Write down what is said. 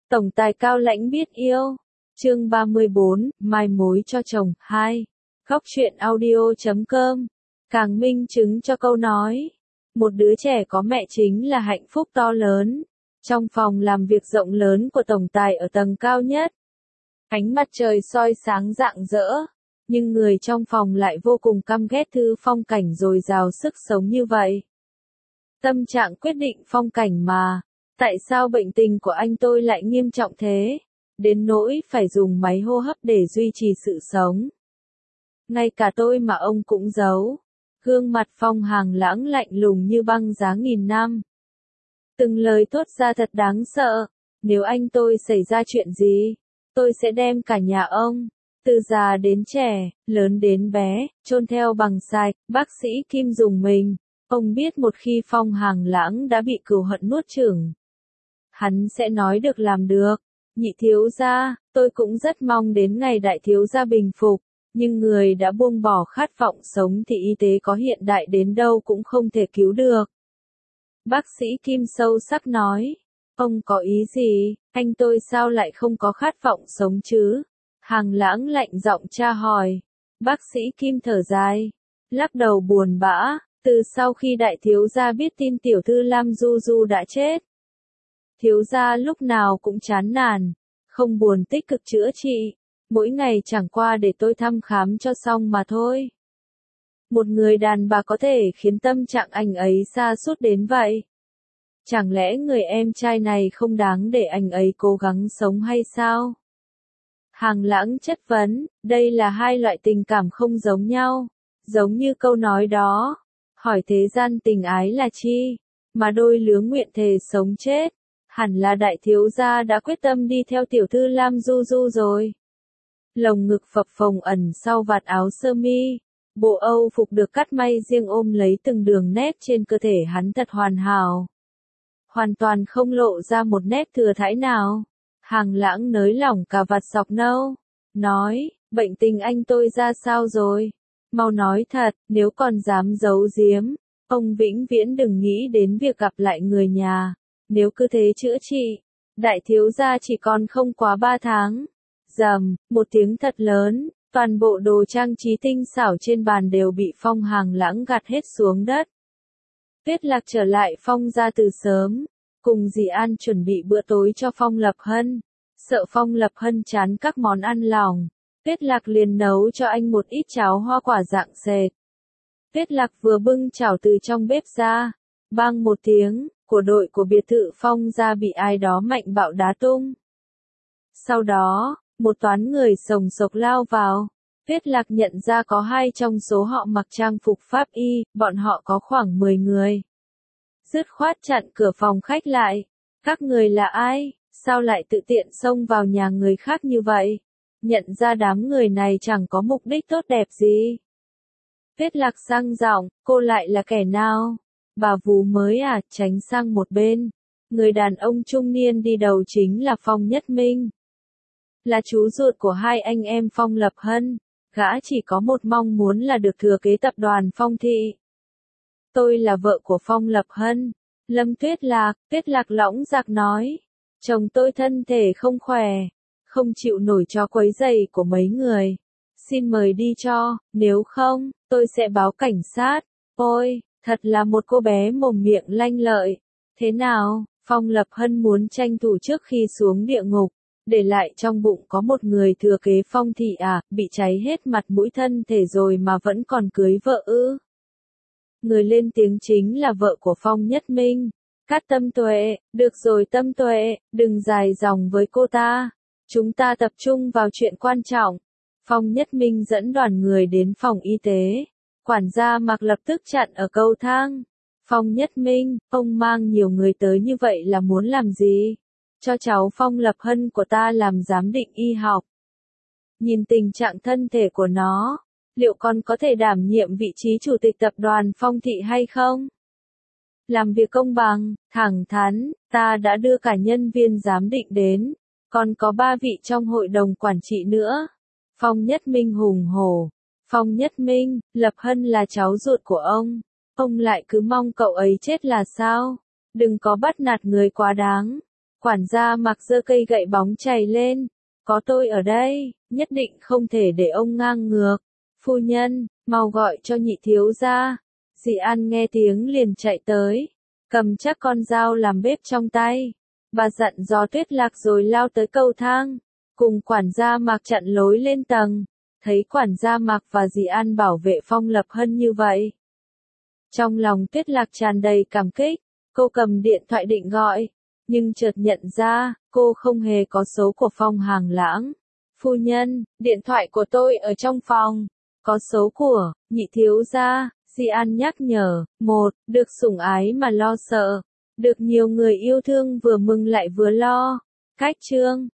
Tổng tài cao lãnh biết yêu. Chương 34, mai mối cho chồng, 2. Góc truyện audio.com. Càng minh chứng cho câu nói. Một đứa trẻ có mẹ chính là hạnh phúc to lớn. Trong phòng làm việc rộng lớn của tổng tài ở tầng cao nhất. Ánh mặt trời soi sáng rạng rỡ. Nhưng người trong phòng lại vô cùng căm ghét thứ phong cảnh dồi dào sức sống như vậy. Tâm trạng quyết định phong cảnh mà. Tại sao bệnh tình của anh tôi lại nghiêm trọng thế? Đến nỗi phải dùng máy hô hấp để duy trì sự sống. Ngay cả tôi mà ông cũng giấu. Gương mặt Phong Hàng Lãng lạnh lùng như băng giá nghìn năm. Từng lời thốt ra thật đáng sợ. Nếu anh tôi xảy ra chuyện gì, tôi sẽ đem cả nhà ông, từ già đến trẻ, lớn đến bé, chôn theo bằng sạch. Bác sĩ Kim dùng mình. Ông biết một khi Phong Hàng Lãng đã bị cừu hận nuốt chửng, hắn sẽ nói được làm được. Nhị thiếu gia, tôi cũng rất mong đến ngày đại thiếu gia bình phục, nhưng người đã buông bỏ khát vọng sống thì y tế có hiện đại đến đâu cũng không thể cứu được. Bác sĩ Kim sâu sắc nói, ông có ý gì, anh tôi sao lại không có khát vọng sống chứ? Hàng Lãng lạnh giọng tra hỏi. Bác sĩ Kim thở dài, lắc đầu buồn bã, từ sau khi đại thiếu gia biết tin tiểu thư Lam Du Du đã chết, thiếu gia lúc nào cũng chán nản, không buồn tích cực chữa trị, mỗi ngày chẳng qua để tôi thăm khám cho xong mà thôi. Một người đàn bà có thể khiến tâm trạng anh ấy sa sút đến vậy? Chẳng lẽ người em trai này không đáng để anh ấy cố gắng sống hay sao? Hàng Lãng chất vấn, đây là hai loại tình cảm không giống nhau, giống như câu nói đó, hỏi thế gian tình ái là chi, mà đôi lứa nguyện thề sống chết. Hẳn là đại thiếu gia đã quyết tâm đi theo tiểu thư Lam Du Du rồi. Lồng ngực phập phồng ẩn sau vạt áo sơ mi, bộ Âu phục được cắt may riêng ôm lấy từng đường nét trên cơ thể hắn thật hoàn hảo. Hoàn toàn không lộ ra một nét thừa thãi nào. Hàng Lãng nới lỏng cà vạt sọc nâu, nói, bệnh tình anh tôi ra sao rồi? Mau nói thật, nếu còn dám giấu giếm, ông vĩnh viễn đừng nghĩ đến việc gặp lại người nhà. Nếu cứ thế chữa trị, đại thiếu gia chỉ còn không quá 3 tháng. Rầm, một tiếng thật lớn, toàn bộ đồ trang trí tinh xảo trên bàn đều bị Phong Hàng Lãng gạt hết xuống đất. Tuyết Lạc trở lại Phong gia từ sớm, cùng dì An chuẩn bị bữa tối cho Phong Lập Hân. Sợ Phong Lập Hân chán các món ăn lỏng, Tuyết Lạc liền nấu cho anh một ít cháo hoa quả dạng sệt. Tuyết Lạc vừa bưng chảo từ trong bếp ra, bang một tiếng, của đội của biệt thự Phong gia bị ai đó mạnh bạo đá tung. Sau đó, một toán người sồng sộc lao vào. Tuyết Lạc nhận ra có 2 trong số họ mặc trang phục pháp y, bọn họ có khoảng 10 người. Dứt khoát chặn cửa phòng khách lại. Các người là ai? Sao lại tự tiện xông vào nhà người khác như vậy? Nhận ra đám người này chẳng có mục đích tốt đẹp gì. Tuyết Lạc sang giọng, cô lại là kẻ nào? Bà vú mới à, tránh sang một bên. Người đàn ông trung niên đi đầu chính là Phong Nhất Minh. Là chú ruột của 2 anh em Phong Lập Hân. Gã chỉ có một mong muốn là được thừa kế tập đoàn Phong Thị. Tôi là vợ của Phong Lập Hân. Lâm Tuyết Lạc lõng dạc nói. Chồng tôi thân thể không khỏe, không chịu nổi cho quấy rầy của mấy người. Xin mời đi cho, nếu không, tôi sẽ báo cảnh sát. Ôi, thật là một cô bé mồm miệng lanh lợi. Thế nào, Phong Lập Hân muốn tranh thủ trước khi xuống địa ngục, để lại trong bụng có một người thừa kế Phong Thị à, bị cháy hết mặt mũi thân thể rồi mà vẫn còn cưới vợ ư? Người lên tiếng chính là vợ của Phong Nhất Minh. Cát Tâm Tuệ, được rồi Tâm Tuệ, đừng dài dòng với cô ta. Chúng ta tập trung vào chuyện quan trọng. Phong Nhất Minh dẫn đoàn người đến phòng y tế. Quản gia Mạc lập tức chặn ở cầu thang. Phong Nhất Minh, ông mang nhiều người tới như vậy là muốn làm gì? Cho cháu Phong Lập Hân của ta làm giám định y học. Nhìn tình trạng thân thể của nó, liệu còn có thể đảm nhiệm vị trí chủ tịch tập đoàn Phong Thị hay không? Làm việc công bằng, thẳng thắn, ta đã đưa cả nhân viên giám định đến, còn có 3 vị trong hội đồng quản trị nữa. Phong Nhất Minh hùng hổ. Phong Nhất Minh, Lập Hân là cháu ruột của ông lại cứ mong cậu ấy chết là sao? Đừng có bắt nạt người quá đáng. Quản gia Mạc giơ cây gậy bóng chày lên. Có tôi ở đây, nhất định không thể để ông ngang ngược. Phu nhân, mau gọi cho nhị thiếu gia. Dì An nghe tiếng liền chạy tới, cầm chắc con dao làm bếp trong tay. Bà dặn dò Tuyết Lạc rồi lao tới cầu thang, cùng quản gia Mạc chặn lối lên tầng. Thấy quản gia Mạc và dì An bảo vệ Phong Lập Hân như vậy, trong lòng Tuyết Lạc tràn đầy cảm kích. Cô cầm điện thoại định gọi, nhưng chợt nhận ra, cô không hề có số của Phong Hàng Lãng. Phu nhân, điện thoại của tôi ở trong phòng. Có số của nhị thiếu gia. Di An nhắc nhở. 1. Được sủng ái mà lo sợ. Được nhiều người yêu thương vừa mừng lại vừa lo. Cách chương